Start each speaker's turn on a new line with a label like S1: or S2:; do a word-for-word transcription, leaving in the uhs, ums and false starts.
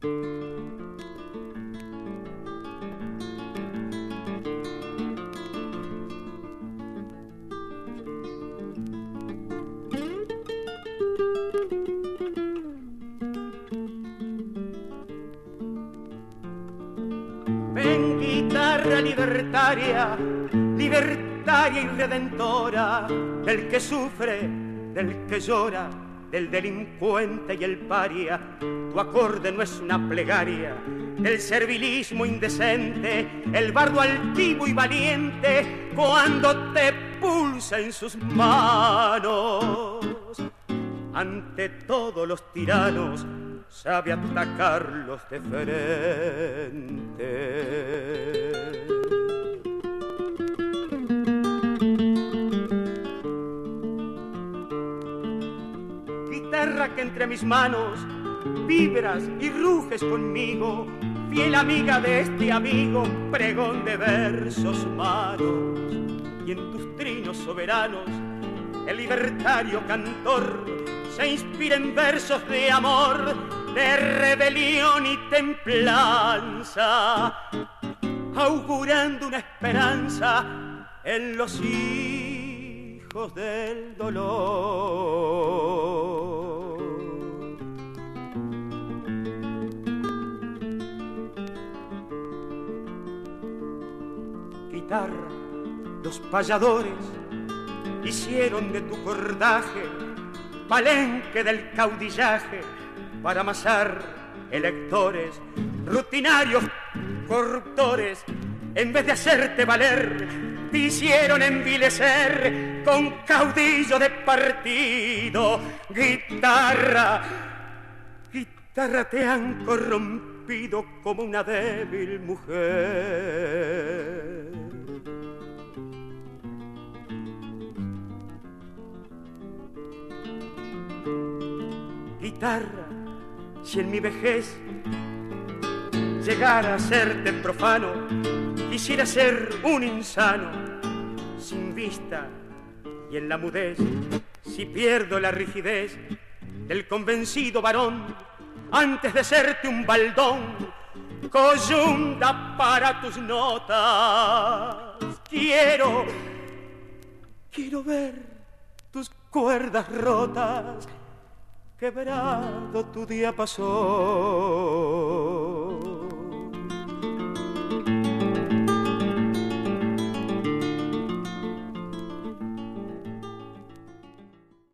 S1: Ven, guitarra libertaria, libertaria y redentora, del que sufre, del que llora, del delincuente y el paria. Tu acorde no es una plegaria del servilismo indecente, el bardo altivo y valiente cuando te pulsa en sus manos. Ante todos los tiranos sabe atacarlos de frente. Guitarra que entre mis manos vibras y ruges conmigo, fiel amiga de este amigo, pregón de versos humanos. Y en tus trinos soberanos el libertario cantor se inspira en versos de amor, de rebelión y templanza, augurando una esperanza en los hijos del dolor. Guitarra, los payadores hicieron de tu cordaje palenque del caudillaje para amasar electores, rutinarios corruptores. En vez de hacerte valer, te hicieron envilecer con caudillo de partido. Guitarra, guitarra, te han corrompido como una débil mujer. Guitarra, si en mi vejez llegara a serte profano, quisiera ser un insano, sin vista y en la mudez, si pierdo la rigidez del convencido varón, antes de serte un baldón, coyunda para tus notas. Quiero, quiero ver tus cuerdas rotas, quebrado tu diapasón.